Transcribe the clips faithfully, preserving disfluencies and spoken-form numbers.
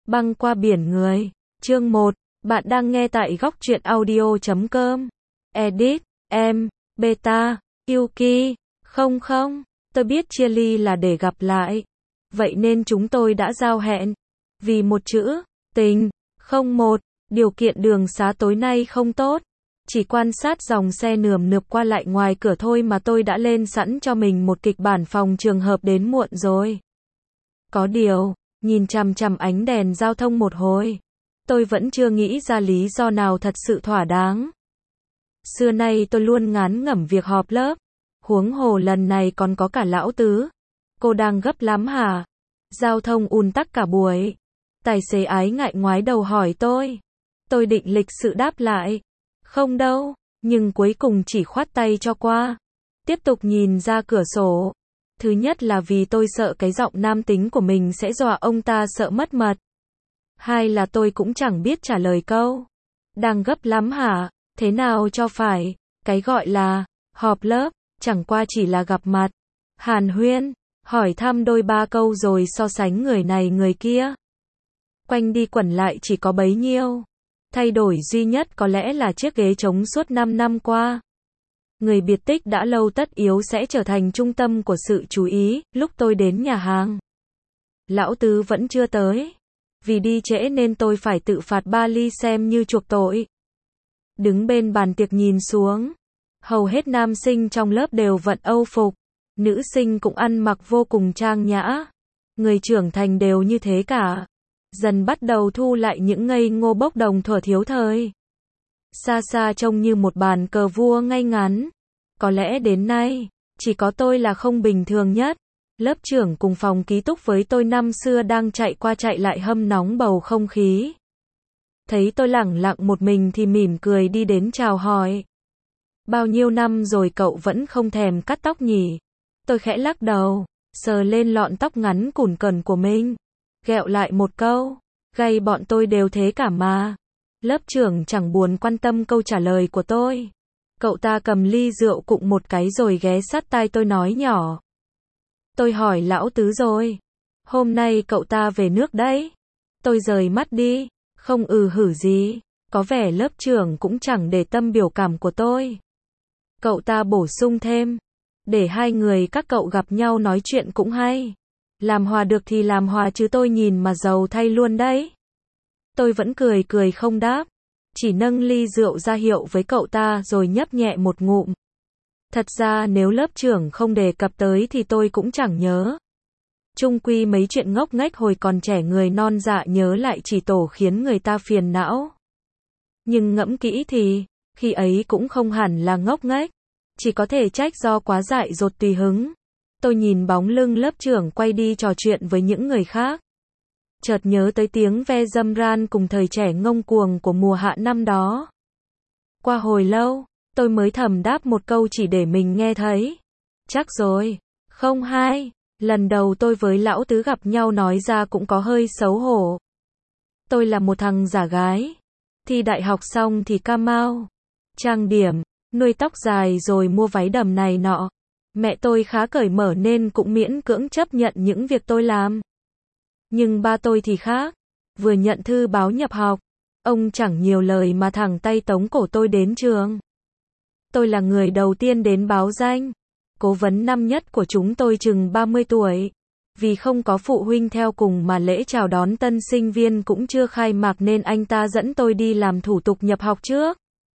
Băng qua biển người. Chương một. Bạn đang nghe tại góc truyện audio chấm com. Edit. Em. Beta. Yuki. Không không. Tôi biết chia ly là để gặp lại. Vậy nên chúng tôi đã giao hẹn. Vì một chữ. Tình. Không một. Điều kiện đường xá tối nay không tốt. Chỉ quan sát dòng xe nườm nượp qua lại ngoài cửa thôi mà tôi đã lên sẵn cho mình một kịch bản phòng trường hợp đến muộn rồi. Có điều, nhìn chằm chằm ánh đèn giao thông một hồi, tôi vẫn chưa nghĩ ra lý do nào thật sự thỏa đáng. Xưa nay tôi luôn ngán ngẩm việc họp lớp, huống hồ lần này còn có cả lão tứ. Cô đang gấp lắm hả? Giao thông ùn tắc cả buổi. Tài xế ái ngại ngoái đầu hỏi tôi. Tôi định lịch sự đáp lại. Không đâu, nhưng cuối cùng chỉ khoát tay cho qua. Tiếp tục nhìn ra cửa sổ. Thứ nhất là vì tôi sợ cái giọng nam tính của mình sẽ dọa ông ta sợ mất mật. Hai là tôi cũng chẳng biết trả lời câu. Đang gấp lắm hả? Thế nào cho phải? Cái gọi là họp lớp, chẳng qua chỉ là gặp mặt, hàn huyên, hỏi thăm đôi ba câu rồi so sánh người này người kia. Quanh đi quẩn lại chỉ có bấy nhiêu. Thay đổi duy nhất có lẽ là chiếc ghế trống suốt năm năm qua. Người biệt tích đã lâu tất yếu sẽ trở thành trung tâm của sự chú ý, lúc tôi đến nhà hàng. Lão tứ vẫn chưa tới. Vì đi trễ nên tôi phải tự phạt ba ly xem như chuộc tội. Đứng bên bàn tiệc nhìn xuống. Hầu hết nam sinh trong lớp đều vận âu phục. Nữ sinh cũng ăn mặc vô cùng trang nhã. Người trưởng thành đều như thế cả. Dần bắt đầu thu lại những ngây ngô bốc đồng thuở thiếu thời. Xa xa trông như một bàn cờ vua ngay ngắn. Có lẽ đến nay, chỉ có tôi là không bình thường nhất. Lớp trưởng cùng phòng ký túc với tôi năm xưa đang chạy qua chạy lại hâm nóng bầu không khí. Thấy tôi lẳng lặng một mình thì mỉm cười đi đến chào hỏi. Bao nhiêu năm rồi cậu vẫn không thèm cắt tóc nhỉ? Tôi khẽ lắc đầu, sờ lên lọn tóc ngắn cùn cẩn của mình. Ghẹo lại một câu, gay bọn tôi đều thế cả mà. Lớp trưởng chẳng buồn quan tâm câu trả lời của tôi. Cậu ta cầm ly rượu cụng một cái rồi ghé sát tai tôi nói nhỏ. Tôi hỏi lão tứ rồi. Hôm nay cậu ta về nước đấy. Tôi rời mắt đi, không ừ hử gì. Có vẻ lớp trưởng cũng chẳng để tâm biểu cảm của tôi. Cậu ta bổ sung thêm. Để hai người các cậu gặp nhau nói chuyện cũng hay. Làm hòa được thì làm hòa chứ tôi nhìn mà giàu thay luôn đấy. Tôi vẫn cười cười không đáp. Chỉ nâng ly rượu ra hiệu với cậu ta rồi nhấp nhẹ một ngụm. Thật ra nếu lớp trưởng không đề cập tới thì tôi cũng chẳng nhớ. Chung quy mấy chuyện ngốc nghếch hồi còn trẻ người non dạ nhớ lại chỉ tổ khiến người ta phiền não. Nhưng ngẫm kỹ thì, khi ấy cũng không hẳn là ngốc nghếch. Chỉ có thể trách do quá dại dột tùy hứng. Tôi nhìn bóng lưng lớp trưởng quay đi trò chuyện với những người khác. Chợt nhớ tới tiếng ve dâm ran cùng thời trẻ ngông cuồng của mùa hạ năm đó. Qua hồi lâu, tôi mới thầm đáp một câu chỉ để mình nghe thấy. Chắc rồi. Không hai. Lần đầu tôi với lão tứ gặp nhau nói ra cũng có hơi xấu hổ. Tôi là một thằng giả gái. Thi đại học xong thì ca mau. Trang điểm, nuôi tóc dài rồi mua váy đầm này nọ. Mẹ tôi khá cởi mở nên cũng miễn cưỡng chấp nhận những việc tôi làm. Nhưng ba tôi thì khác. Vừa nhận thư báo nhập học, ông chẳng nhiều lời mà thẳng tay tống cổ tôi đến trường. Tôi là người đầu tiên đến báo danh. Cố vấn năm nhất của chúng tôi chừng ba mươi tuổi. Vì không có phụ huynh theo cùng mà lễ chào đón tân sinh viên cũng chưa khai mạc nên anh ta dẫn tôi đi làm thủ tục nhập học trước.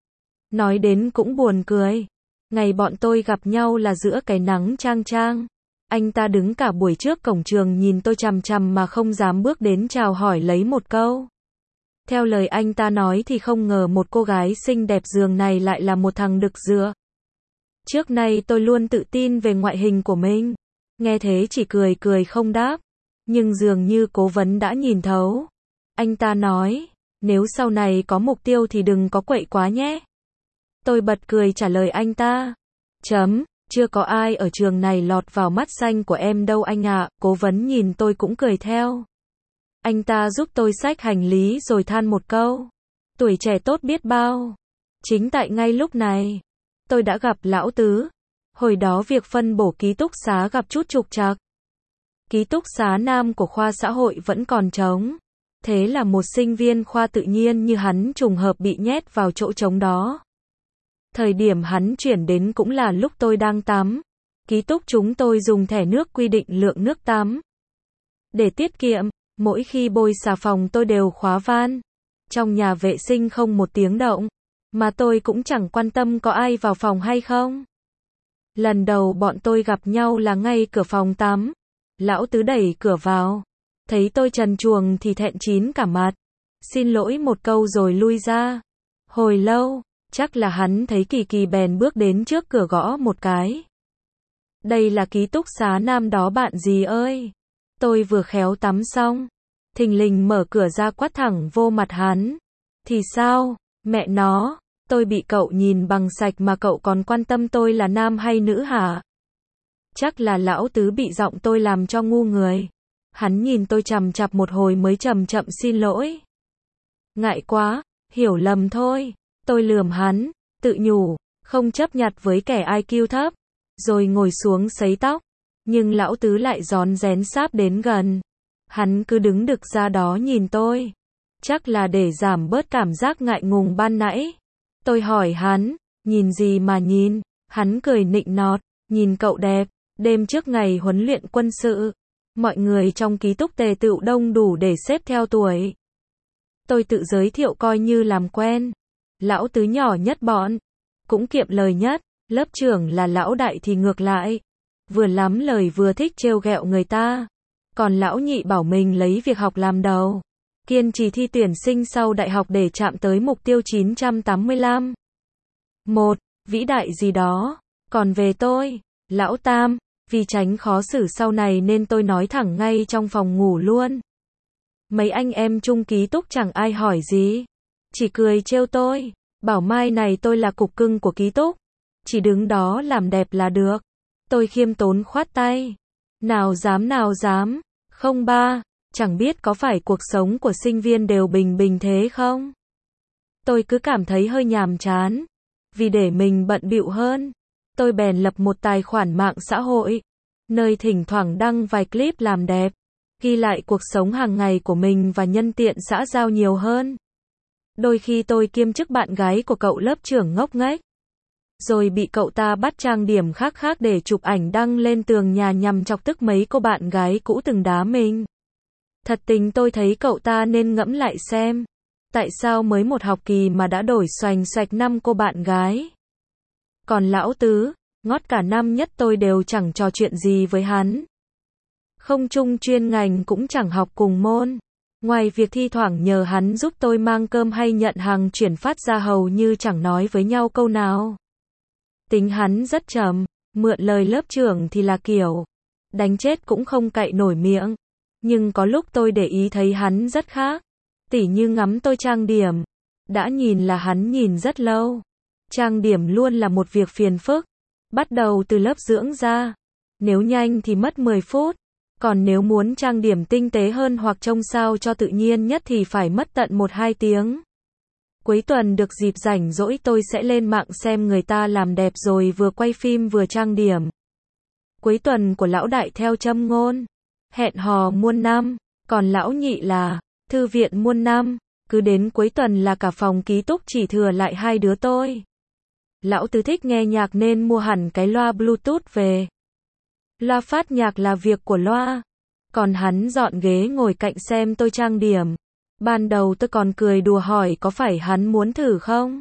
Nói đến cũng buồn cười. Ngày bọn tôi gặp nhau là giữa cái nắng chang chang. Anh ta đứng cả buổi trước cổng trường nhìn tôi chằm chằm mà không dám bước đến chào hỏi lấy một câu. Theo lời anh ta nói thì không ngờ một cô gái xinh đẹp giường này lại là một thằng đực dựa. Trước nay tôi luôn tự tin về ngoại hình của mình. Nghe thế chỉ cười cười không đáp. Nhưng dường như cố vấn đã nhìn thấu. Anh ta nói, nếu sau này có mục tiêu thì đừng có quậy quá nhé. Tôi bật cười trả lời anh ta. Chấm, chưa có ai ở trường này lọt vào mắt xanh của em đâu anh ạ. Cố vấn nhìn tôi cũng cười theo. Anh ta giúp tôi xách hành lý rồi than một câu. Tuổi trẻ tốt biết bao. Chính tại ngay lúc này, tôi đã gặp lão tứ. Hồi đó việc phân bổ ký túc xá gặp chút trục trặc. Ký túc xá nam của khoa xã hội vẫn còn trống. Thế là một sinh viên khoa tự nhiên như hắn trùng hợp bị nhét vào chỗ trống đó. Thời điểm hắn chuyển đến cũng là lúc tôi đang tắm. Ký túc chúng tôi dùng thẻ nước quy định lượng nước tắm. Để tiết kiệm, mỗi khi bôi xà phòng tôi đều khóa van. Trong nhà vệ sinh không một tiếng động, mà tôi cũng chẳng quan tâm có ai vào phòng hay không. Lần đầu bọn tôi gặp nhau là ngay cửa phòng tắm. Lão Tứ đẩy cửa vào, thấy tôi trần truồng thì thẹn chín cả mặt. Xin lỗi một câu rồi lui ra. Hồi lâu, chắc là hắn thấy kỳ kỳ bèn bước đến trước cửa gõ một cái. Đây là ký túc xá nam đó bạn gì ơi. Tôi vừa khéo tắm xong, thình lình mở cửa ra quát thẳng vô mặt hắn. Thì sao, mẹ nó, tôi bị cậu nhìn bằng sạch mà cậu còn quan tâm tôi là nam hay nữ hả? Chắc là lão Tứ bị giọng tôi làm cho ngu người. Hắn nhìn tôi chằm chằm một hồi mới chậm chậm xin lỗi. Ngại quá, hiểu lầm thôi. Tôi lườm hắn, tự nhủ, không chấp nhặt với kẻ i kiu thấp. Rồi ngồi xuống sấy tóc. Nhưng lão Tứ lại rón rén sáp đến gần. Hắn cứ đứng đực ra đó nhìn tôi. Chắc là để giảm bớt cảm giác ngại ngùng ban nãy. Tôi hỏi hắn, nhìn gì mà nhìn? Hắn cười nịnh nọt, nhìn cậu đẹp. Đêm trước ngày huấn luyện quân sự, mọi người trong ký túc tề tựu đông đủ để xếp theo tuổi. Tôi tự giới thiệu coi như làm quen. Lão Tứ nhỏ nhất bọn, cũng kiệm lời nhất. Lớp trưởng là lão đại thì ngược lại, vừa lắm lời vừa thích trêu ghẹo người ta. Còn lão nhị bảo mình lấy việc học làm đầu, kiên trì thi tuyển sinh sau đại học để chạm tới mục tiêu chín trăm tám mươi lăm. Một, vĩ đại gì đó. Còn về tôi, lão Tam, vì tránh khó xử sau này nên tôi nói thẳng ngay trong phòng ngủ luôn. Mấy anh em chung ký túc chẳng ai hỏi gì, chỉ cười trêu tôi, bảo mai này tôi là cục cưng của ký túc, chỉ đứng đó làm đẹp là được. Tôi khiêm tốn khoát tay. Nào dám nào dám, không ba, chẳng biết có phải cuộc sống của sinh viên đều bình bình thế không? Tôi cứ cảm thấy hơi nhàm chán. Vì để mình bận bịu hơn, tôi bèn lập một tài khoản mạng xã hội, nơi thỉnh thoảng đăng vài clip làm đẹp, ghi lại cuộc sống hàng ngày của mình và nhân tiện xã giao nhiều hơn. Đôi khi tôi kiêm chức bạn gái của cậu lớp trưởng ngốc nghếch, rồi bị cậu ta bắt trang điểm khác khác để chụp ảnh đăng lên tường nhà nhằm chọc tức mấy cô bạn gái cũ từng đá mình. Thật tình tôi thấy cậu ta nên ngẫm lại xem, tại sao mới một học kỳ mà đã đổi xoành xoạch năm cô bạn gái. Còn lão Tứ, ngót cả năm nhất tôi đều chẳng trò chuyện gì với hắn. Không chung chuyên ngành cũng chẳng học cùng môn. Ngoài việc thi thoảng nhờ hắn giúp tôi mang cơm hay nhận hàng chuyển phát ra hầu như chẳng nói với nhau câu nào. Tính hắn rất trầm, mượn lời lớp trưởng thì là kiểu đánh chết cũng không cậy nổi miệng. Nhưng có lúc tôi để ý thấy hắn rất khác. Tỉ như ngắm tôi trang điểm, đã nhìn là hắn nhìn rất lâu. Trang điểm luôn là một việc phiền phức, bắt đầu từ lớp dưỡng da. Nếu nhanh thì mất mười phút, còn nếu muốn trang điểm tinh tế hơn hoặc trông sao cho tự nhiên nhất thì phải mất tận một hai tiếng. Cuối tuần được dịp rảnh rỗi tôi sẽ lên mạng xem người ta làm đẹp rồi vừa quay phim vừa trang điểm. Cuối tuần của lão đại theo châm ngôn hẹn hò muôn năm, còn lão nhị là thư viện muôn năm. Cứ đến cuối tuần là cả phòng ký túc chỉ thừa lại hai đứa tôi. Lão Tứ thích nghe nhạc nên mua hẳn cái loa Bluetooth về. Loa phát nhạc là việc của loa, còn hắn dọn ghế ngồi cạnh xem tôi trang điểm. Ban đầu tôi còn cười đùa hỏi có phải hắn muốn thử không?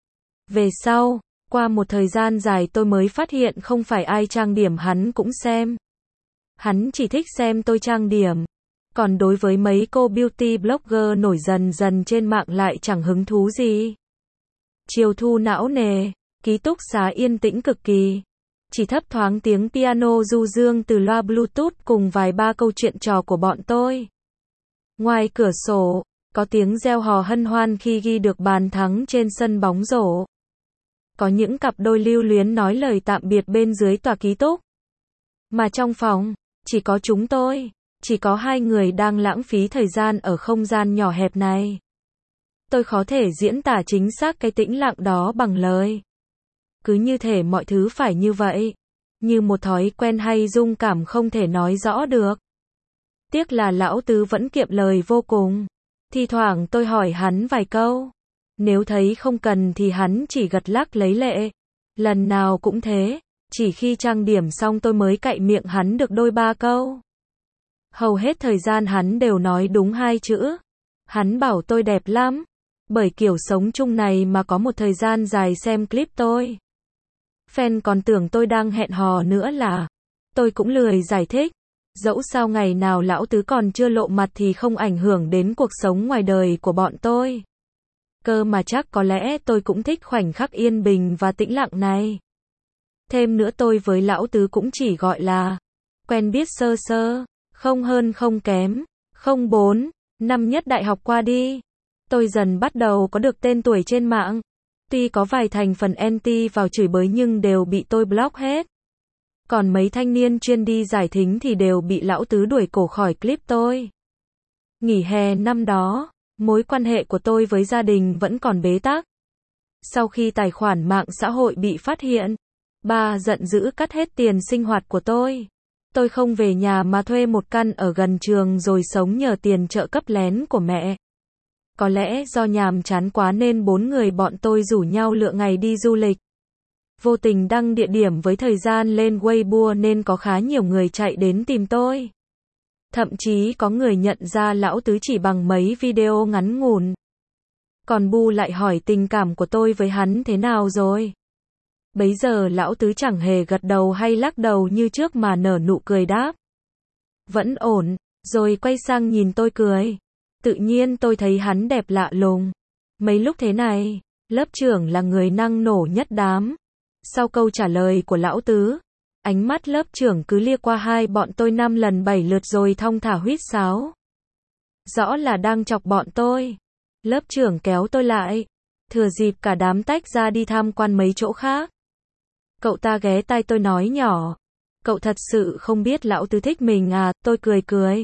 Về sau, qua một thời gian dài tôi mới phát hiện không phải ai trang điểm hắn cũng xem. Hắn chỉ thích xem tôi trang điểm. Còn đối với mấy cô beauty blogger nổi dần dần trên mạng lại chẳng hứng thú gì. Chiều thu não nề, ký túc xá yên tĩnh cực kỳ. Chỉ thấp thoáng tiếng piano du dương từ loa Bluetooth cùng vài ba câu chuyện trò của bọn tôi. Ngoài cửa sổ, có tiếng reo hò hân hoan khi ghi được bàn thắng trên sân bóng rổ. Có những cặp đôi lưu luyến nói lời tạm biệt bên dưới tòa ký túc. Mà trong phòng, chỉ có chúng tôi, chỉ có hai người đang lãng phí thời gian ở không gian nhỏ hẹp này. Tôi khó thể diễn tả chính xác cái tĩnh lặng đó bằng lời. Cứ như thể mọi thứ phải như vậy, như một thói quen hay dung cảm không thể nói rõ được. Tiếc là lão Tứ vẫn kiệm lời vô cùng. Thi thoảng tôi hỏi hắn vài câu. Nếu thấy không cần thì hắn chỉ gật lắc lấy lệ. Lần nào cũng thế, chỉ khi trang điểm xong tôi mới cạy miệng hắn được đôi ba câu. Hầu hết thời gian hắn đều nói đúng hai chữ. Hắn bảo tôi đẹp lắm. Bởi kiểu sống chung này mà có một thời gian dài xem clip tôi. Fan còn tưởng tôi đang hẹn hò nữa là. Tôi cũng lười giải thích. Dẫu sao ngày nào lão tứ còn chưa lộ mặt thì không ảnh hưởng đến cuộc sống ngoài đời của bọn tôi. Cơ mà chắc có lẽ tôi cũng thích khoảnh khắc yên bình và tĩnh lặng này. Thêm nữa tôi với lão tứ cũng chỉ gọi là quen biết sơ sơ, không hơn không kém, không bốn, năm nhất đại học qua đi. Tôi dần bắt đầu có được tên tuổi trên mạng. Tuy có vài thành phần anti vào chửi bới nhưng đều bị tôi block hết. Còn mấy thanh niên chuyên đi giải thính thì đều bị lão tứ đuổi cổ khỏi clip tôi. Nghỉ hè năm đó, mối quan hệ của tôi với gia đình vẫn còn bế tắc. Sau khi tài khoản mạng xã hội bị phát hiện, ba giận dữ cắt hết tiền sinh hoạt của tôi. Tôi không về nhà mà thuê một căn ở gần trường rồi sống nhờ tiền trợ cấp lén của mẹ. Có lẽ do nhàm chán quá nên bốn người bọn tôi rủ nhau lựa ngày đi du lịch. Vô tình đăng địa điểm với thời gian lên Weibo nên có khá nhiều người chạy đến tìm tôi. Thậm chí có người nhận ra lão tứ chỉ bằng mấy video ngắn ngủn. Còn Bu lại hỏi tình cảm của tôi với hắn thế nào rồi. Bấy giờ lão tứ chẳng hề gật đầu hay lắc đầu như trước mà nở nụ cười đáp. Vẫn ổn, rồi quay sang nhìn tôi cười. Tự nhiên tôi thấy hắn đẹp lạ lùng. Mấy lúc thế này, lớp trưởng là người năng nổ nhất đám. Sau câu trả lời của lão tứ, ánh mắt lớp trưởng cứ lia qua hai bọn tôi năm lần bảy lượt rồi thong thả huýt sáo. Rõ là đang chọc bọn tôi. Lớp trưởng kéo tôi lại. Thừa dịp cả đám tách ra đi tham quan mấy chỗ khác. Cậu ta ghé tai tôi nói nhỏ. Cậu thật sự không biết lão tứ thích mình à, tôi cười cười.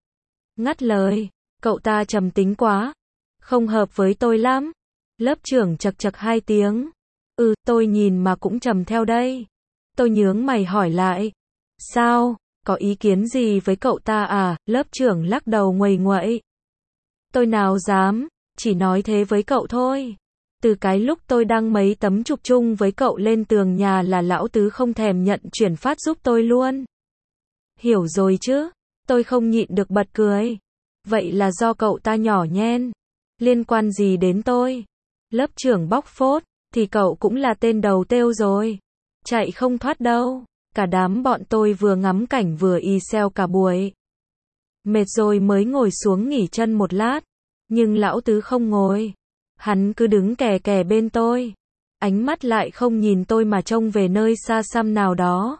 Ngắt lời, cậu ta trầm tính quá. Không hợp với tôi lắm. Lớp trưởng chật chật hai tiếng. Ừ, tôi nhìn mà cũng trầm theo đây. Tôi nhướng mày hỏi lại. Sao, có ý kiến gì với cậu ta à? Lớp trưởng lắc đầu nguầy nguậy. Tôi nào dám, chỉ nói thế với cậu thôi. Từ cái lúc tôi đăng mấy tấm chụp chung với cậu lên tường nhà là lão tứ không thèm nhận chuyển phát giúp tôi luôn. Hiểu rồi chứ, tôi không nhịn được bật cười. Vậy là do cậu ta nhỏ nhen. Liên quan gì đến tôi? Lớp trưởng bóc phốt, thì cậu cũng là tên đầu têu rồi. Chạy không thoát đâu. Cả đám bọn tôi vừa ngắm cảnh vừa y xeo cả buổi. Mệt rồi mới ngồi xuống nghỉ chân một lát. Nhưng lão tứ không ngồi. Hắn cứ đứng kè kè bên tôi. Ánh mắt lại không nhìn tôi mà trông về nơi xa xăm nào đó.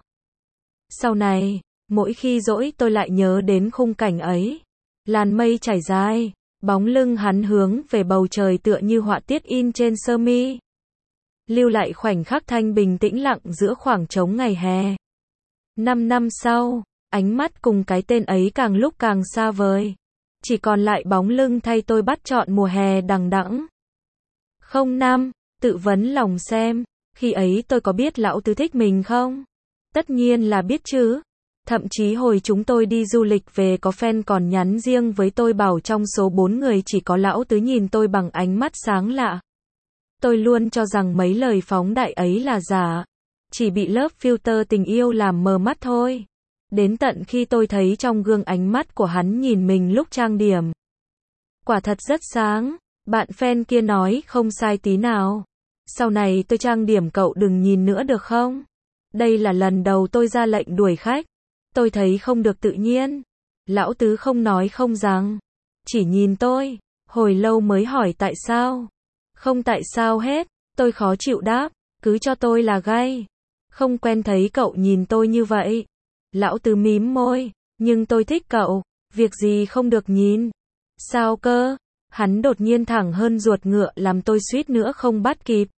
Sau này, mỗi khi rỗi tôi lại nhớ đến khung cảnh ấy. Làn mây trải dài, bóng lưng hắn hướng về bầu trời tựa như họa tiết in trên sơ mi. Lưu lại khoảnh khắc thanh bình tĩnh lặng giữa khoảng trống ngày hè. Năm năm sau, ánh mắt cùng cái tên ấy càng lúc càng xa vời. Chỉ còn lại bóng lưng thay tôi bắt chọn mùa hè đằng đẵng. Không năm, tự vấn lòng xem, khi ấy tôi có biết lão tứ thích mình không? Tất nhiên là biết chứ. Thậm chí hồi chúng tôi đi du lịch về có fan còn nhắn riêng với tôi bảo trong số bốn người chỉ có lão tứ nhìn tôi bằng ánh mắt sáng lạ. Tôi luôn cho rằng mấy lời phóng đại ấy là giả. Chỉ bị lớp filter tình yêu làm mờ mắt thôi. Đến tận khi tôi thấy trong gương ánh mắt của hắn nhìn mình lúc trang điểm. Quả thật rất sáng. Bạn fan kia nói không sai tí nào. Sau này tôi trang điểm cậu đừng nhìn nữa được không? Đây là lần đầu tôi ra lệnh đuổi khách. Tôi thấy không được tự nhiên. Lão tứ không nói không rằng. Chỉ nhìn tôi. Hồi lâu mới hỏi tại sao. Không tại sao hết. Tôi khó chịu đáp. Cứ cho tôi là gay. Không quen thấy cậu nhìn tôi như vậy. Lão tứ mím môi. Nhưng tôi thích cậu. Việc gì không được nhìn. Sao cơ? Hắn đột nhiên thẳng hơn ruột ngựa làm tôi suýt nữa không bắt kịp.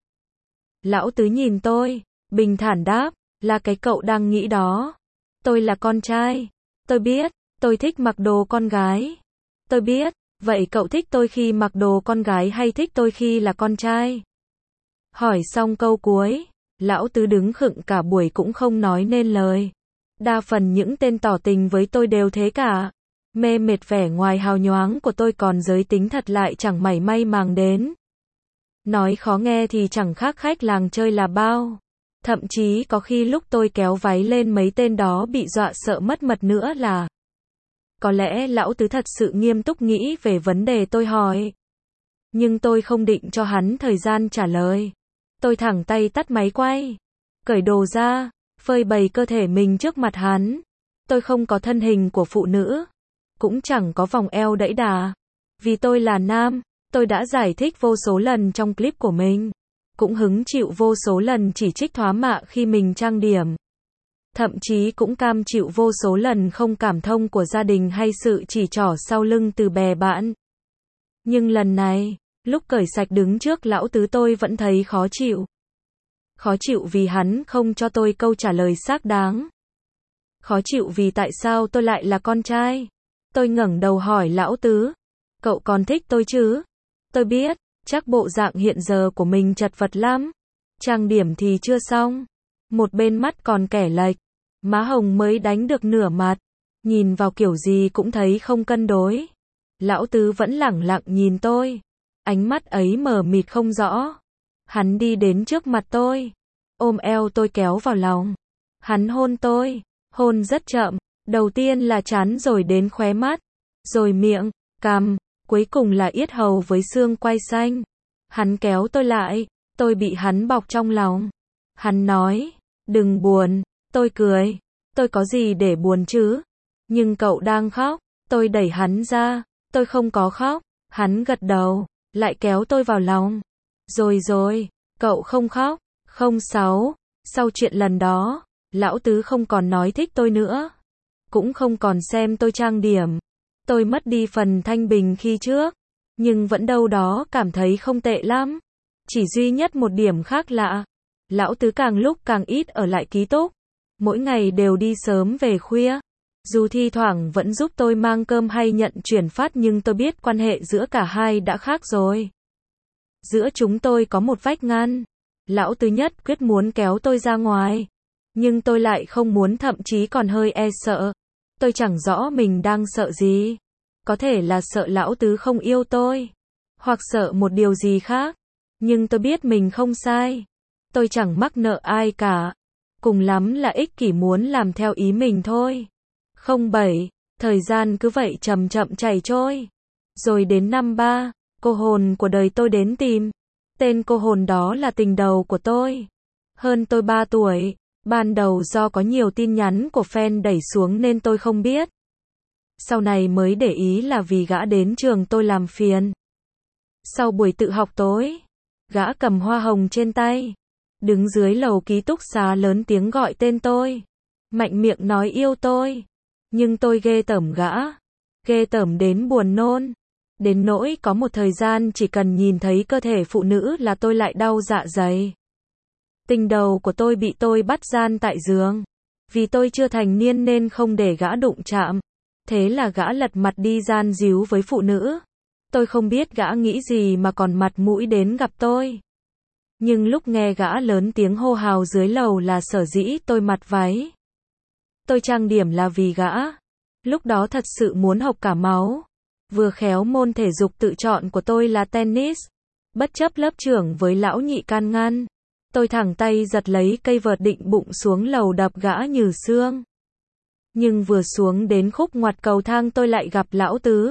Lão tứ nhìn tôi. Bình thản đáp. Là cái cậu đang nghĩ đó. Tôi là con trai. Tôi biết. Tôi thích mặc đồ con gái. Tôi biết. Vậy cậu thích tôi khi mặc đồ con gái hay thích tôi khi là con trai? Hỏi xong câu cuối. Lão tứ đứng khựng cả buổi cũng không nói nên lời. Đa phần những tên tỏ tình với tôi đều thế cả. Mê mệt vẻ ngoài hào nhoáng của tôi, còn giới tính thật lại chẳng mảy may màng đến. Nói khó nghe thì chẳng khác khách làng chơi là bao. Thậm chí có khi lúc tôi kéo váy lên mấy tên đó bị dọa sợ mất mật nữa là. Có lẽ lão tứ thật sự nghiêm túc nghĩ về vấn đề tôi hỏi. Nhưng tôi không định cho hắn thời gian trả lời. Tôi thẳng tay tắt máy quay. Cởi đồ ra, phơi bày cơ thể mình trước mặt hắn. Tôi không có thân hình của phụ nữ. Cũng chẳng có vòng eo đẫy đà. Vì tôi là nam, tôi đã giải thích vô số lần trong clip của mình. Cũng hứng chịu vô số lần chỉ trích thoá mạ khi mình trang điểm. Thậm chí cũng cam chịu vô số lần không cảm thông của gia đình hay sự chỉ trỏ sau lưng từ bè bạn. Nhưng lần này, lúc cởi sạch đứng trước lão tứ tôi vẫn thấy khó chịu. Khó chịu vì hắn không cho tôi câu trả lời xác đáng. Khó chịu vì tại sao tôi lại là con trai. Tôi ngẩng đầu hỏi lão tứ. Cậu còn thích tôi chứ? Tôi biết, chắc bộ dạng hiện giờ của mình chật vật lắm. Trang điểm thì chưa xong. Một bên mắt còn kẻ lệch. Má hồng mới đánh được nửa mặt. Nhìn vào kiểu gì cũng thấy không cân đối. Lão tứ vẫn lẳng lặng nhìn tôi. Ánh mắt ấy mờ mịt không rõ. Hắn đi đến trước mặt tôi. Ôm eo tôi kéo vào lòng. Hắn hôn tôi. Hôn rất chậm. Đầu tiên là trán rồi đến khóe mắt. Rồi miệng, cằm. Cuối cùng là yết hầu với xương quai xanh. Hắn kéo tôi lại. Tôi bị hắn bọc trong lòng. Hắn nói. Đừng buồn. Tôi cười. Tôi có gì để buồn chứ? Nhưng cậu đang khóc. Tôi đẩy hắn ra. Tôi không có khóc. Hắn gật đầu. Lại kéo tôi vào lòng. Rồi rồi. Cậu không khóc. Không sáu. Sau chuyện lần đó, lão tứ không còn nói thích tôi nữa. Cũng không còn xem tôi trang điểm. Tôi mất đi phần thanh bình khi trước. Nhưng vẫn đâu đó cảm thấy không tệ lắm. Chỉ duy nhất một điểm khác lạ. Lão tứ càng lúc càng ít ở lại ký túc. Mỗi ngày đều đi sớm về khuya. Dù thi thoảng vẫn giúp tôi mang cơm hay nhận chuyển phát nhưng tôi biết quan hệ giữa cả hai đã khác rồi. Giữa chúng tôi có một vách ngăn. Lão tứ nhất quyết muốn kéo tôi ra ngoài. Nhưng tôi lại không muốn, thậm chí còn hơi e sợ. Tôi chẳng rõ mình đang sợ gì. Có thể là sợ lão tứ không yêu tôi. Hoặc sợ một điều gì khác. Nhưng tôi biết mình không sai. Tôi chẳng mắc nợ ai cả. Cùng lắm là ích kỷ muốn làm theo ý mình thôi. Không bảy. Thời gian cứ vậy chậm chậm chảy trôi. Rồi đến năm ba, cô hồn của đời tôi đến tìm. Tên cô hồn đó là tình đầu của tôi. Hơn tôi ba tuổi. Ban đầu do có nhiều tin nhắn của fan đẩy xuống nên tôi không biết. Sau này mới để ý là vì gã đến trường tôi làm phiền. Sau buổi tự học tối, gã cầm hoa hồng trên tay. Đứng dưới lầu ký túc xá lớn tiếng gọi tên tôi. Mạnh miệng nói yêu tôi. Nhưng tôi ghê tởm gã. Ghê tởm đến buồn nôn. Đến nỗi có một thời gian chỉ cần nhìn thấy cơ thể phụ nữ là tôi lại đau dạ dày. Tình đầu của tôi bị tôi bắt gian tại giường. Vì tôi chưa thành niên nên không để gã đụng chạm. Thế là gã lật mặt đi gian díu với phụ nữ. Tôi không biết gã nghĩ gì mà còn mặt mũi đến gặp tôi. Nhưng lúc nghe gã lớn tiếng hô hào dưới lầu là sở dĩ tôi mặc váy. Tôi trang điểm là vì gã. Lúc đó thật sự muốn học cả máu. Vừa khéo môn thể dục tự chọn của tôi là tennis. Bất chấp lớp trưởng với lão nhị can ngăn. Tôi thẳng tay giật lấy cây vợt định bụng xuống lầu đập gã như xương. Nhưng vừa xuống đến khúc ngoặt cầu thang tôi lại gặp lão tứ.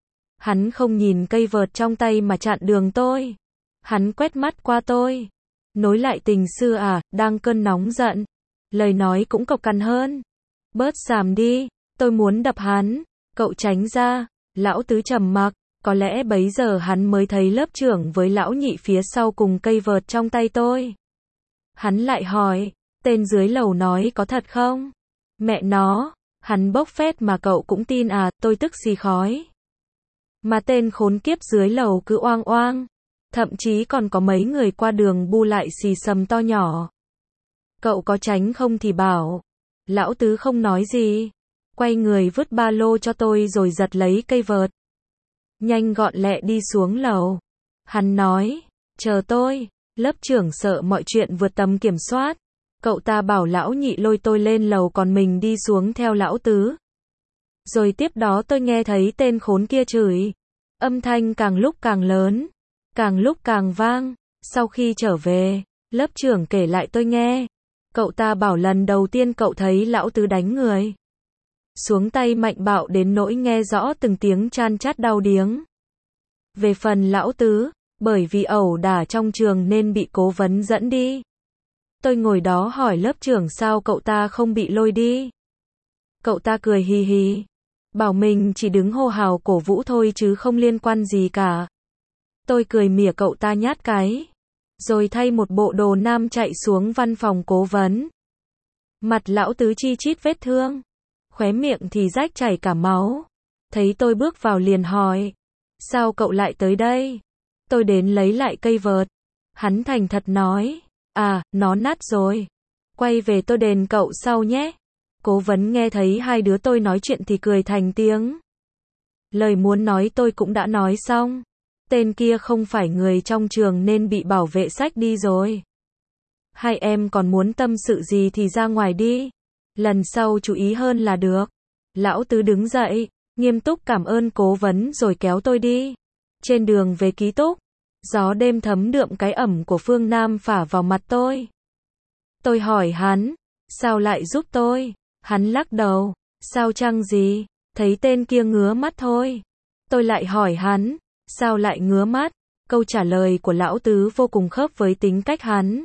Hắn không nhìn cây vợt trong tay mà chặn đường tôi. Hắn quét mắt qua tôi. Nối lại tình xưa à, đang cơn nóng giận. Lời nói cũng cộc cằn hơn. Bớt xàm đi, tôi muốn đập hắn. Cậu tránh ra. Lão tứ trầm mặc. Có lẽ bấy giờ hắn mới thấy lớp trưởng với lão nhị phía sau cùng cây vợt trong tay tôi. Hắn lại hỏi, tên dưới lầu nói có thật không? Mẹ nó, hắn bốc phét mà cậu cũng tin à, tôi tức xì khói. Mà tên khốn kiếp dưới lầu cứ oang oang. Thậm chí còn có mấy người qua đường bu lại xì xầm to nhỏ. Cậu có tránh không thì bảo. Lão tứ không nói gì. Quay người vứt ba lô cho tôi rồi giật lấy cây vợt. Nhanh gọn lẹ đi xuống lầu. Hắn nói, chờ tôi. Lớp trưởng sợ mọi chuyện vượt tầm kiểm soát. Cậu ta bảo lão nhị lôi tôi lên lầu còn mình đi xuống theo lão tứ. Rồi tiếp đó tôi nghe thấy tên khốn kia chửi. Âm thanh càng lúc càng lớn, càng lúc càng vang. Sau khi trở về, lớp trưởng kể lại tôi nghe. Cậu ta bảo lần đầu tiên cậu thấy lão tứ đánh người xuống tay mạnh bạo đến nỗi nghe rõ từng tiếng chan chát đau điếng. Về phần lão tứ, bởi vì ẩu đả trong trường nên bị cố vấn dẫn đi. Tôi ngồi đó hỏi lớp trưởng sao cậu ta không bị lôi đi. Cậu ta cười hì hì, bảo mình chỉ đứng hô hào cổ vũ thôi chứ không liên quan gì cả. Tôi cười mỉa cậu ta nhát cái, rồi thay một bộ đồ nam chạy xuống văn phòng cố vấn. Mặt lão tứ chi chít vết thương, khóe miệng thì rách chảy cả máu. Thấy tôi bước vào liền hỏi, sao cậu lại tới đây? Tôi đến lấy lại cây vợt. Hắn thành thật nói, à, nó nát rồi. Quay về tôi đền cậu sau nhé. Cố vấn nghe thấy hai đứa tôi nói chuyện thì cười thành tiếng. Lời muốn nói tôi cũng đã nói xong. Tên kia không phải người trong trường nên bị bảo vệ xách đi rồi. Hai em còn muốn tâm sự gì thì ra ngoài đi. Lần sau chú ý hơn là được. Lão tứ đứng dậy, nghiêm túc cảm ơn cố vấn rồi kéo tôi đi. Trên đường về ký túc, gió đêm thấm đượm cái ẩm của phương Nam phả vào mặt tôi. Tôi hỏi hắn, sao lại giúp tôi? Hắn lắc đầu, sao chăng gì, thấy tên kia ngứa mắt thôi. Tôi lại hỏi hắn, sao lại ngứa mắt? Câu trả lời của lão tứ vô cùng khớp với tính cách hắn.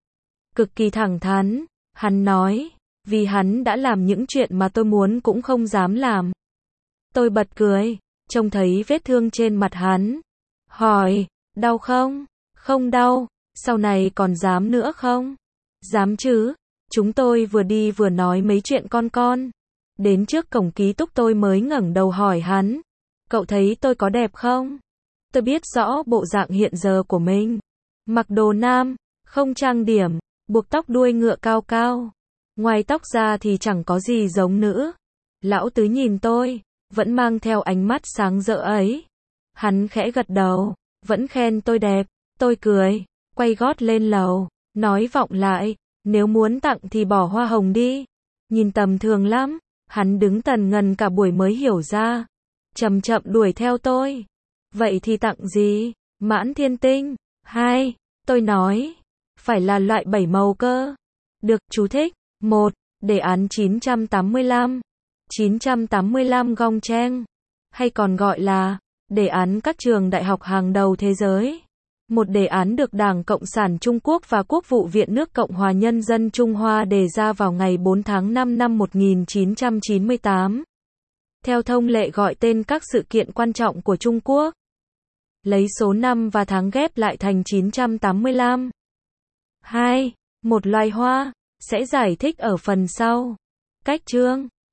Cực kỳ thẳng thắn, hắn nói, vì hắn đã làm những chuyện mà tôi muốn cũng không dám làm. Tôi bật cười, trông thấy vết thương trên mặt hắn. Hỏi, đau không? Không đau, sau này còn dám nữa không? Dám chứ, chúng tôi vừa đi vừa nói mấy chuyện con con. Đến trước cổng ký túc tôi mới ngẩng đầu hỏi hắn, cậu thấy tôi có đẹp không? Tôi biết rõ bộ dạng hiện giờ của mình. Mặc đồ nam, không trang điểm, buộc tóc đuôi ngựa cao cao. Ngoài tóc ra thì chẳng có gì giống nữa. Lão tứ nhìn tôi, vẫn mang theo ánh mắt sáng rỡ ấy. Hắn khẽ gật đầu, vẫn khen tôi đẹp. Tôi cười, quay gót lên lầu, nói vọng lại, nếu muốn tặng thì bỏ hoa hồng đi. Nhìn tầm thường lắm. Hắn đứng tần ngần cả buổi mới hiểu ra. Chậm chậm đuổi theo tôi. Vậy thì tặng gì? Mãn thiên tinh. Hai. Tôi nói. Phải là loại bảy màu cơ. Được, chú thích. Một. Đề án chín trăm tám mươi lăm. chín trăm tám mươi lăm Gong Cheng. Hay còn gọi là đề án các trường đại học hàng đầu thế giới. Một đề án được Đảng Cộng sản Trung Quốc và Quốc vụ viện nước Cộng hòa Nhân dân Trung Hoa đề ra vào ngày bốn tháng năm năm một nghìn chín trăm chín mươi tám. Theo thông lệ gọi tên các sự kiện quan trọng của Trung Quốc. Lấy số năm và tháng ghép lại thành chín trăm tám mươi lăm. Hai. Một loài hoa. Sẽ giải thích ở phần sau. Cách chương.